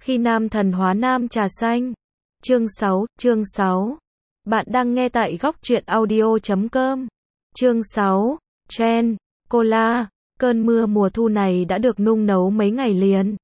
Khi nam thần hóa nam trà xanh. Chương 6. Bạn đang nghe tại góc truyện audio.com. Chương 6. Trend, Cola. Cơn mưa mùa thu này đã được nung nấu mấy ngày liền.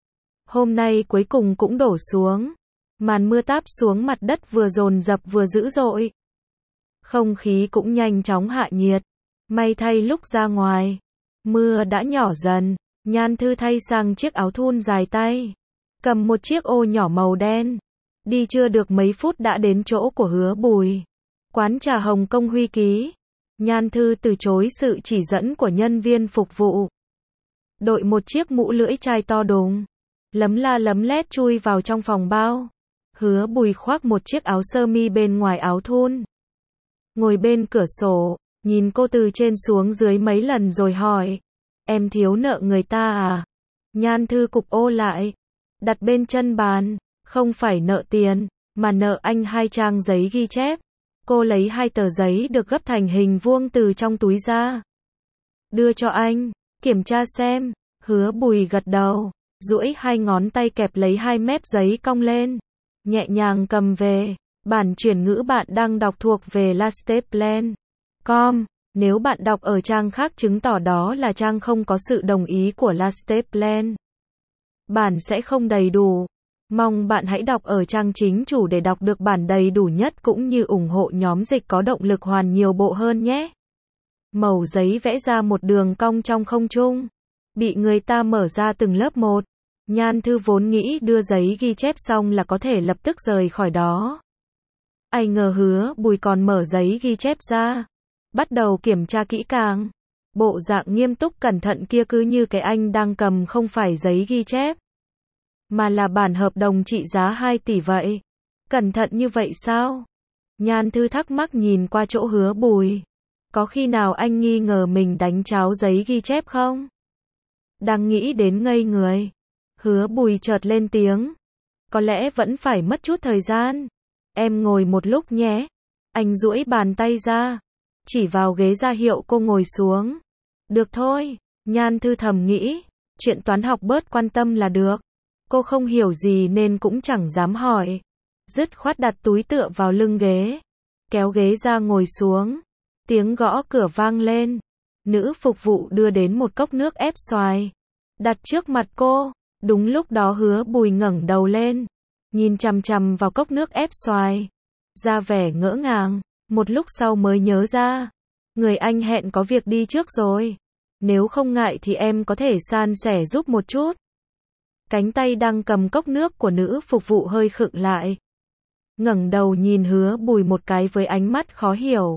Hôm nay cuối cùng cũng đổ xuống. Màn mưa táp xuống mặt đất vừa dồn dập vừa dữ dội. Không khí cũng nhanh chóng hạ nhiệt. May thay lúc ra ngoài, mưa đã nhỏ dần. Nhan Thư thay sang chiếc áo thun dài tay, cầm một chiếc ô nhỏ màu đen. Đi chưa được mấy phút đã đến chỗ của Hứa Bùi. Quán trà Hồng Kông Huy Ký. Nhan Thư từ chối sự chỉ dẫn của nhân viên phục vụ. Đội một chiếc mũ lưỡi chai to đùng, lấm la lấm lét chui vào trong phòng bao. Hứa Bùi khoác một chiếc áo sơ mi bên ngoài áo thun, ngồi bên cửa sổ, nhìn cô từ trên xuống dưới mấy lần rồi hỏi: "Em thiếu nợ người ta à?" Nhan Thư cụp ô lại, đặt bên chân bàn: "Không phải nợ tiền, mà nợ anh 2 trang giấy ghi chép." Cô lấy 2 tờ giấy được gấp thành hình vuông từ trong túi ra, đưa cho anh: "Kiểm tra xem." Hứa Bùi gật đầu, duỗi 2 ngón tay kẹp lấy 2 mép giấy cong lên, nhẹ nhàng cầm về. Bản chuyển ngữ bạn đang đọc thuộc về lasteplan.com. Nếu bạn đọc ở trang khác chứng tỏ đó là trang không có sự đồng ý của Lasteplan. Bản sẽ không đầy đủ. Mong bạn hãy đọc ở trang chính chủ để đọc được bản đầy đủ nhất cũng như ủng hộ nhóm dịch có động lực hoàn nhiều bộ hơn nhé. Mẩu giấy vẽ ra một đường cong trong không trung, bị người ta mở ra từng lớp một. Nhan Thư vốn nghĩ đưa giấy ghi chép xong là có thể lập tức rời khỏi đó. Ai ngờ Hứa Bùi còn mở giấy ghi chép ra, bắt đầu kiểm tra kỹ càng. Bộ dạng nghiêm túc cẩn thận kia cứ như cái anh đang cầm không phải giấy ghi chép, mà là bản hợp đồng trị giá 2 tỷ vậy. Cẩn thận như vậy sao? Nhan Thư thắc mắc nhìn qua chỗ Hứa Bùi. Có khi nào anh nghi ngờ mình đánh tráo giấy ghi chép không? Đang nghĩ đến ngây người, Hứa Bùi chợt lên tiếng: "Có lẽ vẫn phải mất chút thời gian. Em ngồi một lúc nhé." Anh duỗi bàn tay ra, chỉ vào ghế ra hiệu cô ngồi xuống. "Được thôi." Nhan Thư thầm nghĩ, chuyện toán học bớt quan tâm là được. Cô không hiểu gì nên cũng chẳng dám hỏi. Dứt khoát đặt túi tựa vào lưng ghế, kéo ghế ra ngồi xuống. Tiếng gõ cửa vang lên. Nữ phục vụ đưa đến một cốc nước ép xoài, đặt trước mặt cô. Đúng lúc đó Hứa Bùi ngẩng đầu lên, nhìn chằm chằm vào cốc nước ép xoài, ra vẻ ngỡ ngàng. Một lúc sau mới nhớ ra, người anh hẹn có việc đi trước rồi. "Nếu không ngại thì em có thể san sẻ giúp một chút." Cánh tay đang cầm cốc nước của nữ phục vụ hơi khựng lại, ngẩng đầu nhìn Hứa Bùi một cái với ánh mắt khó hiểu.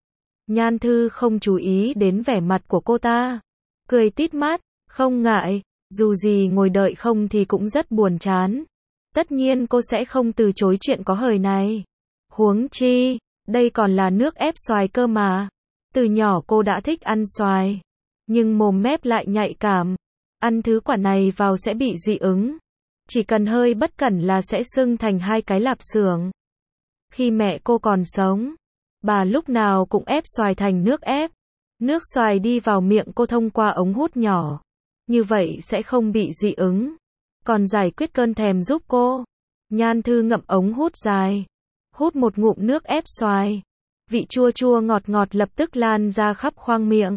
Nhan Thư không chú ý đến vẻ mặt của cô ta, cười tít mắt: "Không ngại, dù gì ngồi đợi không thì cũng rất buồn chán. Tất nhiên cô sẽ không từ chối chuyện có hời này. Huống chi, đây còn là nước ép xoài cơ mà." Từ nhỏ cô đã thích ăn xoài, nhưng mồm mép lại nhạy cảm. Ăn thứ quả này vào sẽ bị dị ứng. Chỉ cần hơi bất cẩn là sẽ sưng thành 2 cái lạp xưởng. Khi mẹ cô còn sống, bà lúc nào cũng ép xoài thành nước ép. Nước xoài đi vào miệng cô thông qua ống hút nhỏ, như vậy sẽ không bị dị ứng, còn giải quyết cơn thèm giúp cô. Nhan Thư ngậm ống hút dài, hút một ngụm nước ép xoài. Vị chua chua ngọt ngọt lập tức lan ra khắp khoang miệng.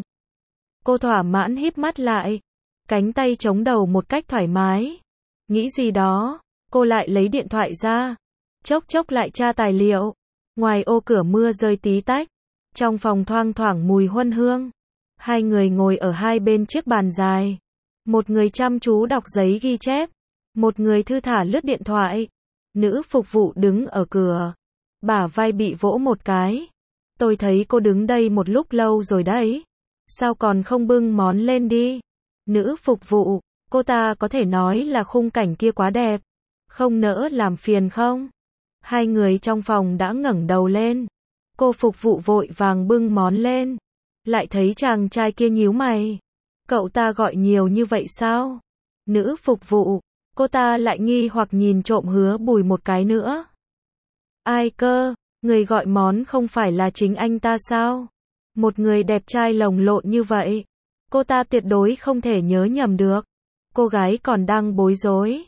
Cô thỏa mãn híp mắt lại, cánh tay chống đầu một cách thoải mái. Nghĩ gì đó, cô lại lấy điện thoại ra, chốc chốc lại tra tài liệu. Ngoài ô cửa mưa rơi tí tách, trong phòng thoang thoảng mùi huân hương. 2 người ngồi ở 2 bên chiếc bàn dài. Một người chăm chú đọc giấy ghi chép, một người thư thả lướt điện thoại. Nữ phục vụ đứng ở cửa, bả vai bị vỗ một cái. "Tôi thấy cô đứng đây một lúc lâu rồi đấy. Sao còn không bưng món lên đi?" Nữ phục vụ: "Cô ta có thể nói là khung cảnh kia quá đẹp. Không nỡ làm phiền không?" 2 người trong phòng đã ngẩng đầu lên. Cô phục vụ vội vàng bưng món lên, lại thấy chàng trai kia nhíu mày. "Cậu ta gọi nhiều như vậy sao?" Nữ phục vụ: Cô ta lại nghi hoặc nhìn trộm Hứa Bùi một cái nữa. "Ai cơ? Người gọi món không phải là chính anh ta sao? Một người đẹp trai lồng lộn như vậy, cô ta tuyệt đối không thể nhớ nhầm được." Cô gái còn đang bối rối,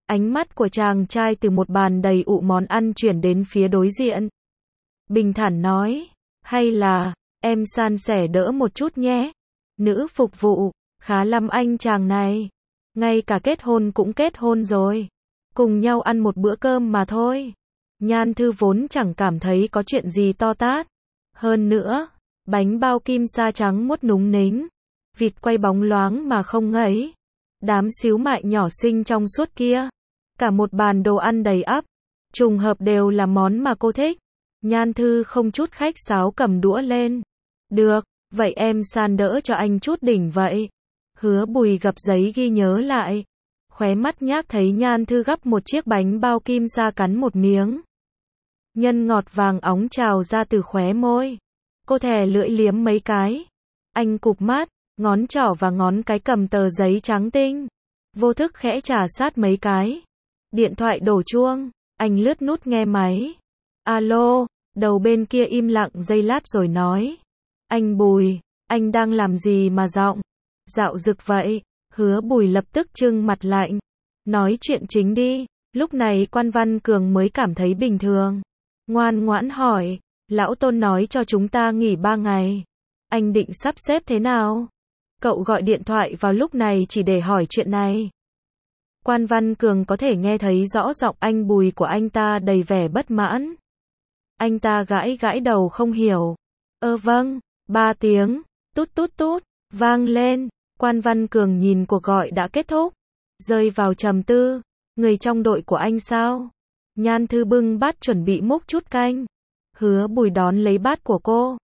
Ánh mắt của chàng trai từ một bàn đầy ụ món ăn chuyển đến phía đối diện. Bình thản nói, hay là, em san sẻ đỡ một chút nhé. Nữ phục vụ, khá lắm anh chàng này. Ngay cả kết hôn cũng kết hôn rồi. Cùng nhau ăn một bữa cơm mà thôi. Nhan Thư vốn chẳng cảm thấy có chuyện gì to tát. Hơn nữa, bánh bao kim sa trắng muốt núng nính. Vịt quay bóng loáng mà không ngấy. Đám xíu mại nhỏ xinh trong suốt kia. Cả một bàn đồ ăn đầy ắp. Trùng hợp đều là món mà cô thích. Nhan Thư không chút khách sáo cầm đũa lên. Được, vậy em san đỡ cho anh chút đỉnh vậy. Hứa Bùi gập giấy ghi nhớ lại. Khóe mắt nhác thấy Nhan Thư gắp một chiếc bánh bao kim sa cắn một miếng. Nhân ngọt vàng óng trào ra từ khóe môi. Cô thè lưỡi liếm mấy cái. Anh cụp mắt, ngón trỏ và ngón cái cầm tờ giấy trắng tinh. Vô thức khẽ chà sát mấy cái. Điện thoại đổ chuông, anh lướt nút nghe máy. Alo, đầu bên kia im lặng giây lát rồi nói. Anh Bùi, anh đang làm gì mà giọng dạo dực vậy? Hứa Bùi lập tức trưng mặt lạnh. Nói chuyện chính đi. Lúc này Quan Văn Cường mới cảm thấy bình thường. Ngoan ngoãn hỏi, lão Tôn nói cho chúng ta nghỉ 3 ngày. Anh định sắp xếp thế nào? Cậu gọi điện thoại vào lúc này chỉ để hỏi chuyện này. Quan Văn Cường có thể nghe thấy rõ giọng anh Bùi của anh ta đầy vẻ bất mãn. Anh ta gãi gãi đầu không hiểu. Vâng, 3 tiếng, tút tút tút, vang lên. Quan Văn Cường nhìn cuộc gọi đã kết thúc. Rơi vào trầm tư. Người trong đội của anh sao? Nhan Thư bưng bát chuẩn bị múc chút canh. Hứa Bùi đón lấy bát của cô.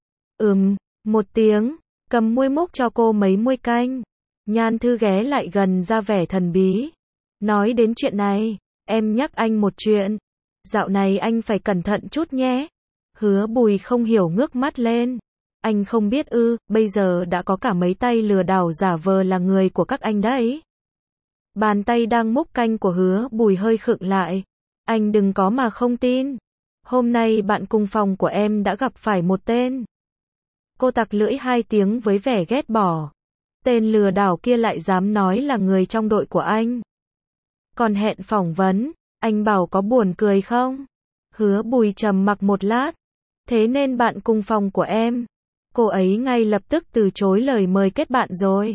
1 tiếng. Cầm muôi múc cho cô mấy muôi canh. Nhan Thư ghé lại gần ra vẻ thần bí. Nói đến chuyện này, em nhắc anh một chuyện. Dạo này anh phải cẩn thận chút nhé. Hứa Bùi không hiểu ngước mắt lên. Anh không biết bây giờ đã có cả mấy tay lừa đảo giả vờ là người của các anh đấy. Bàn tay đang múc canh của Hứa Bùi hơi khựng lại. Anh đừng có mà không tin. Hôm nay bạn cùng phòng của em đã gặp phải một tên. Cô tặc lưỡi 2 tiếng với vẻ ghét bỏ. Tên lừa đảo kia lại dám nói là người trong đội của anh. Còn hẹn phỏng vấn, anh bảo có buồn cười không? Hứa Bùi trầm mặc một lát. Thế nên bạn cùng phòng của em. Cô ấy ngay lập tức từ chối lời mời kết bạn rồi.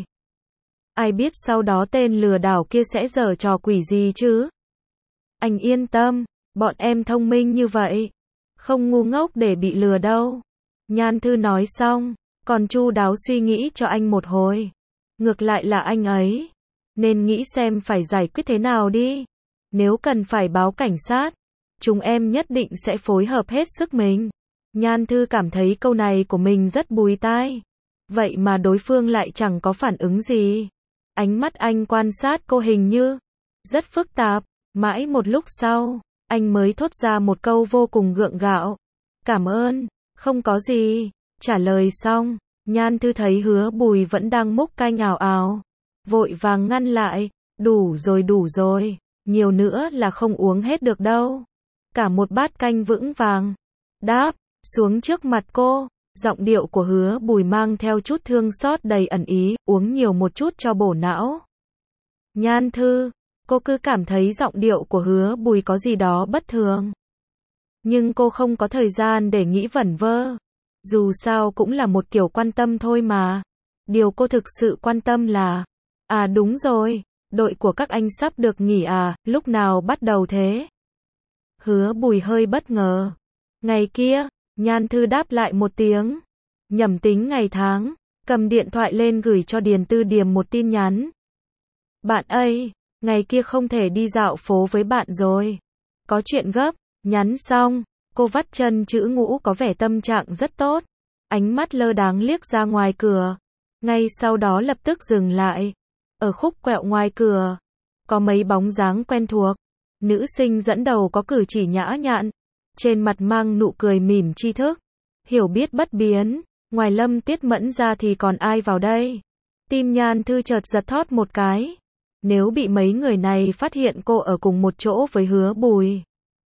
Ai biết sau đó tên lừa đảo kia sẽ giở trò quỷ gì chứ? Anh yên tâm, bọn em thông minh như vậy. Không ngu ngốc để bị lừa đâu. Nhan Thư nói xong, còn chu đáo suy nghĩ cho anh một hồi. Ngược lại là anh ấy. Nên nghĩ xem phải giải quyết thế nào đi. Nếu cần phải báo cảnh sát, chúng em nhất định sẽ phối hợp hết sức mình. Nhan Thư cảm thấy câu này của mình rất bùi tai. Vậy mà đối phương lại chẳng có phản ứng gì. Ánh mắt anh quan sát cô hình như rất phức tạp. Mãi một lúc sau, anh mới thốt ra một câu vô cùng gượng gạo. Cảm ơn, không có gì. Trả lời xong, Nhan Thư thấy Hứa Bùi vẫn đang múc canh ào ào. Vội vàng ngăn lại. Đủ rồi. Nhiều nữa là không uống hết được đâu. Cả một bát canh vững vàng. Đáp, xuống trước mặt cô. Giọng điệu của Hứa Bùi mang theo chút thương xót đầy ẩn ý. Uống nhiều một chút cho bổ não. Nhan Thư, cô cứ cảm thấy giọng điệu của Hứa Bùi có gì đó bất thường. Nhưng cô không có thời gian để nghĩ vẩn vơ. Dù sao cũng là một kiểu quan tâm thôi mà. Điều cô thực sự quan tâm là đúng rồi, đội của các anh sắp được nghỉ lúc nào bắt đầu thế? Hứa Bùi hơi bất ngờ. Ngày kia, Nhan Thư đáp lại một tiếng. Nhẩm tính ngày tháng, cầm điện thoại lên gửi cho Điền Tư Điềm một tin nhắn. Bạn ơi, ngày kia không thể đi dạo phố với bạn rồi. Có chuyện gấp. Nhắn xong, cô vắt chân chữ ngũ có vẻ tâm trạng rất tốt. Ánh mắt lơ đãng liếc ra ngoài cửa. Ngay sau đó lập tức dừng lại. Ở khúc quẹo ngoài cửa, có mấy bóng dáng quen thuộc. Nữ sinh dẫn đầu có cử chỉ nhã nhặn, trên mặt mang nụ cười mỉm tri thức. Hiểu biết bất biến, ngoài Lâm Tiết Mẫn ra thì còn ai vào đây? Tim Nhan Thư chợt giật thót một cái. Nếu bị mấy người này phát hiện cô ở cùng một chỗ với Hứa Bùi,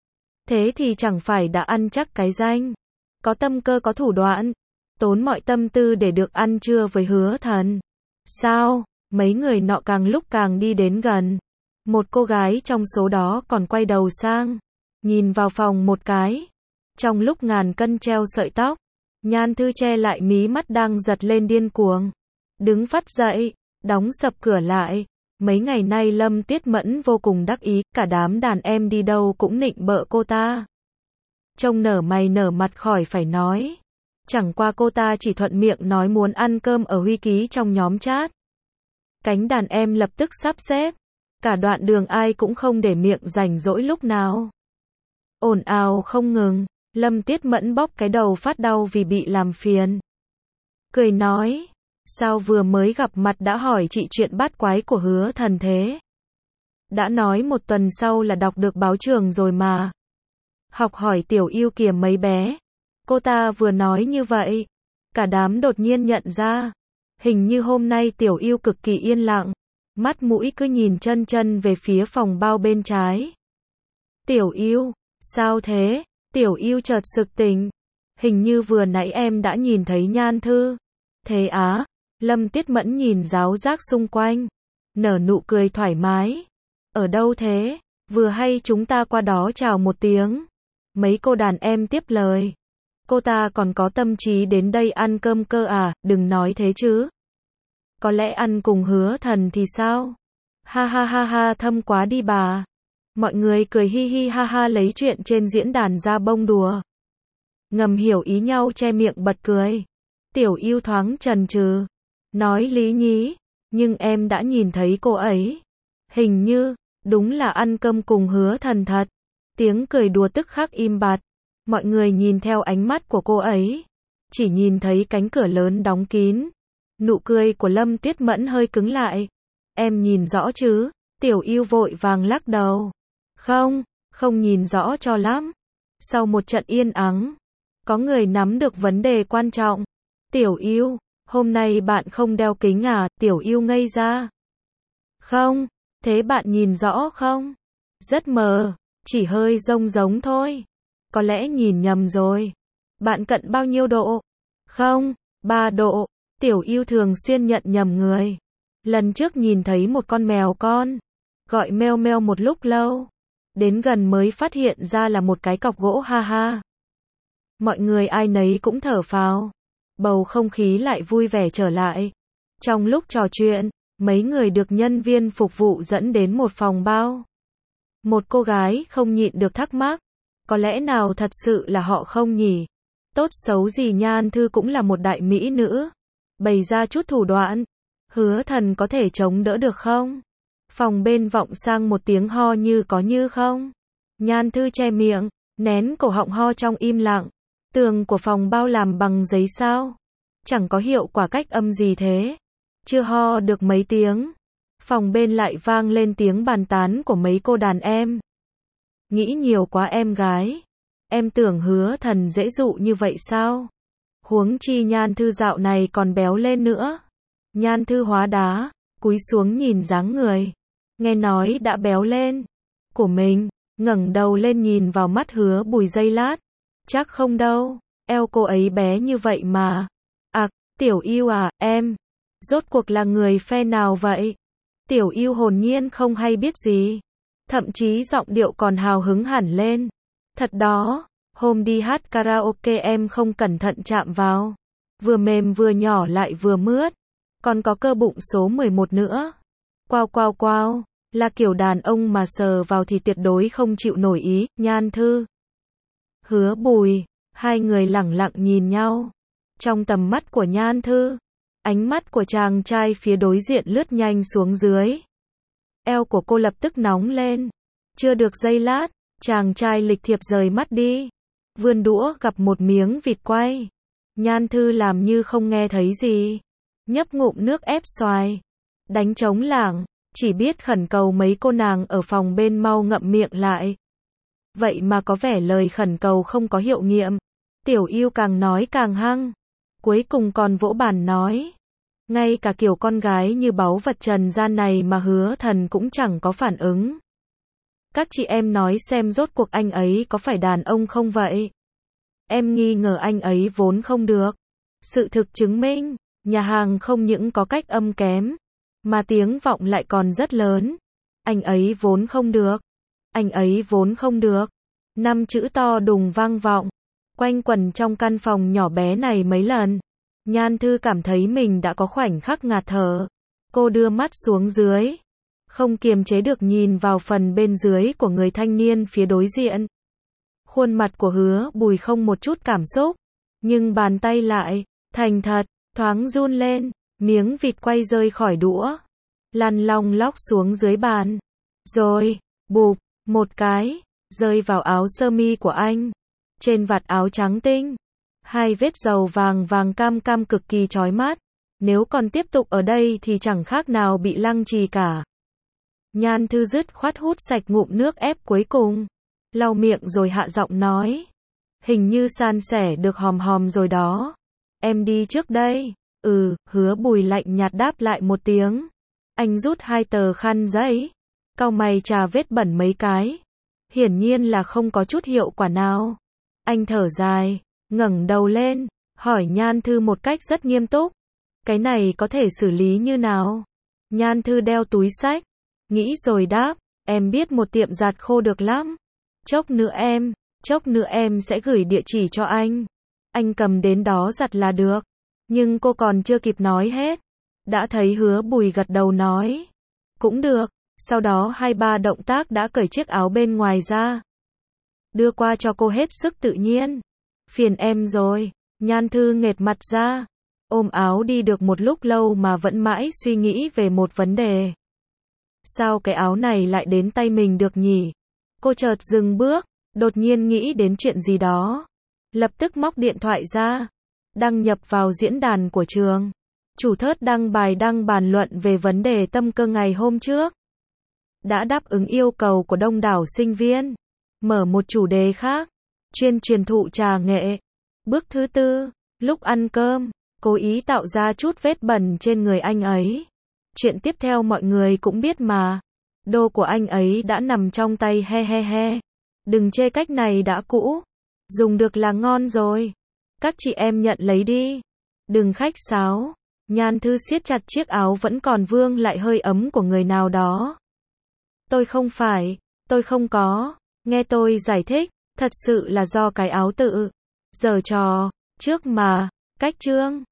thế thì chẳng phải đã ăn chắc cái danh. Có tâm cơ có thủ đoạn, tốn mọi tâm tư để được ăn trưa với Hứa Thần. Sao? Mấy người nọ càng lúc càng đi đến gần. Một cô gái trong số đó còn quay đầu sang, nhìn vào phòng một cái. Trong lúc ngàn cân treo sợi tóc, Nhan Thư che lại mí mắt đang giật lên điên cuồng. Đứng phắt dậy, đóng sập cửa lại. Mấy ngày nay Lâm Tiết Mẫn vô cùng đắc ý, cả đám đàn em đi đâu cũng nịnh bợ cô ta. Trông nở mày nở mặt khỏi phải nói. Chẳng qua cô ta chỉ thuận miệng nói muốn ăn cơm ở Huy Ký trong nhóm chat. Cánh đàn em lập tức sắp xếp. Cả đoạn đường ai cũng không để miệng rảnh rỗi lúc nào. Ồn ào không ngừng, Lâm Tiết Mẫn bóp cái đầu phát đau vì bị làm phiền. Cười nói, sao vừa mới gặp mặt đã hỏi chị chuyện bát quái của Hứa Thần thế? Đã nói một tuần sau là đọc được báo trường rồi mà. Học hỏi Tiểu Yêu kìa mấy bé. Cô ta vừa nói như vậy, cả đám đột nhiên nhận ra, hình như hôm nay Tiểu Yêu cực kỳ yên lặng, mắt mũi cứ nhìn chân chân về phía phòng bao bên trái. Tiểu Yêu, sao thế? Tiểu Yêu chợt sực tỉnh, hình như vừa nãy em đã nhìn thấy Nhan Thư. Thế á? Lâm Tiết Mẫn nhìn ráo rác xung quanh, nở nụ cười thoải mái. Ở đâu thế? Vừa hay chúng ta qua đó chào một tiếng. Mấy cô đàn em tiếp lời. Cô ta còn có tâm trí đến đây ăn cơm cơ à, đừng nói thế chứ. Có lẽ ăn cùng Hứa Thần thì sao? Ha ha ha ha, thâm quá đi bà. Mọi người cười hi hi ha ha lấy chuyện trên diễn đàn ra bông đùa. Ngầm hiểu ý nhau che miệng bật cười. Tiểu Yêu thoáng chần chừ, nói lý nhí, nhưng em đã nhìn thấy cô ấy. Hình như, đúng là ăn cơm cùng Hứa Thần thật. Tiếng cười đùa tức khắc im bặt. Mọi người nhìn theo ánh mắt của cô ấy, chỉ nhìn thấy cánh cửa lớn đóng kín. Nụ cười của Lâm Tiết Mẫn hơi cứng lại. Em nhìn rõ chứ? Tiểu Yêu vội vàng lắc đầu. Không nhìn rõ cho lắm. Sau một trận yên ắng, có người nắm được vấn đề quan trọng. Tiểu Yêu, hôm nay bạn không đeo kính à? Tiểu Yêu ngây ra. Không, thế bạn nhìn rõ không? Rất mờ, chỉ hơi giống thôi. Có lẽ nhìn nhầm rồi. Bạn cận bao nhiêu độ? Không, 3 độ. Tiểu Yêu thường xuyên nhận nhầm người. Lần trước nhìn thấy một con mèo con, gọi meo meo một lúc lâu. Đến gần mới phát hiện ra là một cái cọc gỗ ha ha. Mọi người ai nấy cũng thở phào. Bầu không khí lại vui vẻ trở lại. Trong lúc trò chuyện, mấy người được nhân viên phục vụ dẫn đến một phòng bao. Một cô gái không nhịn được thắc mắc. Có lẽ nào thật sự là họ không nhỉ? Tốt xấu gì Nhan Thư cũng là một đại mỹ nữ. Bày ra chút thủ đoạn. Hứa Thần có thể chống đỡ được không? Phòng bên vọng sang một tiếng ho như có như không. Nhan Thư che miệng, nén cổ họng ho trong im lặng. Tường của phòng bao làm bằng giấy sao? Chẳng có hiệu quả cách âm gì thế. Chưa ho được mấy tiếng, phòng bên lại vang lên tiếng bàn tán của mấy cô đàn em. Nghĩ nhiều quá em gái. Em tưởng Hứa Thần dễ dụ như vậy sao? Huống chi Nhan Thư dạo này còn béo lên nữa. Nhan Thư hóa đá, cúi xuống nhìn dáng người. Nghe nói đã béo lên. Của mình, ngẩng đầu lên nhìn vào mắt Hứa Bùi giây lát. Chắc không đâu, eo cô ấy bé như vậy mà. À, Tiểu Yêu à, em. Rốt cuộc là người phe nào vậy? Tiểu Yêu hồn nhiên không hay biết gì. Thậm chí giọng điệu còn hào hứng hẳn lên. Thật đó, hôm đi hát karaoke em không cẩn thận chạm vào. Vừa mềm vừa nhỏ lại vừa mướt. Còn có cơ bụng số 11 nữa. Quao, là kiểu đàn ông mà sờ vào thì tuyệt đối không chịu nổi ý. Nhan Thư, Hứa Bùi, hai người lẳng lặng nhìn nhau. Trong tầm mắt của Nhan Thư, ánh mắt của chàng trai phía đối diện lướt nhanh xuống dưới. Eo của cô lập tức nóng lên. Chưa được giây lát, chàng trai lịch thiệp rời mắt đi. Vươn đũa gặp một miếng vịt quay. Nhan Thư làm như không nghe thấy gì. Nhấp ngụm nước ép xoài. Đánh trống lảng, chỉ biết khẩn cầu mấy cô nàng ở phòng bên mau ngậm miệng lại. Vậy mà có vẻ lời khẩn cầu không có hiệu nghiệm. Tiểu Yêu càng nói càng hăng. Cuối cùng còn vỗ bàn nói. Ngay cả kiểu con gái như báu vật trần gian này mà Hứa Thần cũng chẳng có phản ứng. Các chị em nói xem rốt cuộc anh ấy có phải đàn ông không vậy? Em nghi ngờ anh ấy vốn không được. Sự thực chứng minh, nhà hàng không những có cách âm kém, mà tiếng vọng lại còn rất lớn. Anh ấy vốn không được. Anh ấy vốn không được. 5 chữ to đùng vang vọng, quanh quẩn trong căn phòng nhỏ bé này mấy lần. Nhan Thư cảm thấy mình đã có khoảnh khắc ngạt thở. Cô đưa mắt xuống dưới, không kiềm chế được nhìn vào phần bên dưới của người thanh niên phía đối diện. Khuôn mặt của Hứa Bùi không một chút cảm xúc, nhưng bàn tay lại, thành thật, thoáng run lên, miếng vịt quay rơi khỏi đũa, lăn long lóc xuống dưới bàn. Rồi, bụp, một cái, rơi vào áo sơ mi của anh. Trên vạt áo trắng tinh, 2 vết dầu vàng vàng cam cam cực kỳ chói mắt. Nếu còn tiếp tục ở đây thì chẳng khác nào bị lăng trì cả. Nhan Thư dứt khoát hút sạch ngụm nước ép cuối cùng, lau miệng rồi hạ giọng nói. Hình như san sẻ được hòm hòm rồi đó. Em đi trước đây. Hứa Bùi lạnh nhạt đáp lại một tiếng. Anh rút 2 tờ khăn giấy, cau mày chà vết bẩn mấy cái. Hiển nhiên là không có chút hiệu quả nào. Anh thở dài, ngẩng đầu lên, hỏi Nhan Thư một cách rất nghiêm túc. Cái này có thể xử lý như nào? Nhan Thư đeo túi xách, nghĩ rồi đáp, em biết một tiệm giặt khô được lắm. Chốc nữa em sẽ gửi địa chỉ cho anh. Anh cầm đến đó giặt là được. Nhưng cô còn chưa kịp nói hết, đã thấy Hứa Bùi gật đầu nói. Cũng được. Sau đó 2-3 động tác đã cởi chiếc áo bên ngoài ra, đưa qua cho cô hết sức tự nhiên. Phiền em rồi. Nhan Thư nghệt mặt ra, ôm áo đi được một lúc lâu mà vẫn mãi suy nghĩ về một vấn đề. Sao cái áo này lại đến tay mình được nhỉ? Cô chợt dừng bước, đột nhiên nghĩ đến chuyện gì đó. Lập tức móc điện thoại ra, đăng nhập vào diễn đàn của trường. Chủ thớt đăng bài đăng bàn luận về vấn đề tâm cơ ngày hôm trước. Đã đáp ứng yêu cầu của đông đảo sinh viên. Mở một chủ đề khác, chuyên truyền thụ trà nghệ. Bước thứ 4, lúc ăn cơm, cố ý tạo ra chút vết bẩn trên người anh ấy. Chuyện tiếp theo mọi người cũng biết mà. Đô của anh ấy đã nằm trong tay he he he. Đừng chê cách này đã cũ. Dùng được là ngon rồi. Các chị em nhận lấy đi. Đừng khách sáo. Nhan Thư siết chặt chiếc áo vẫn còn vương lại hơi ấm của người nào đó. Tôi không có. Nghe tôi giải thích, thật sự là do cái áo tự giở trò, trước mà, cách chương.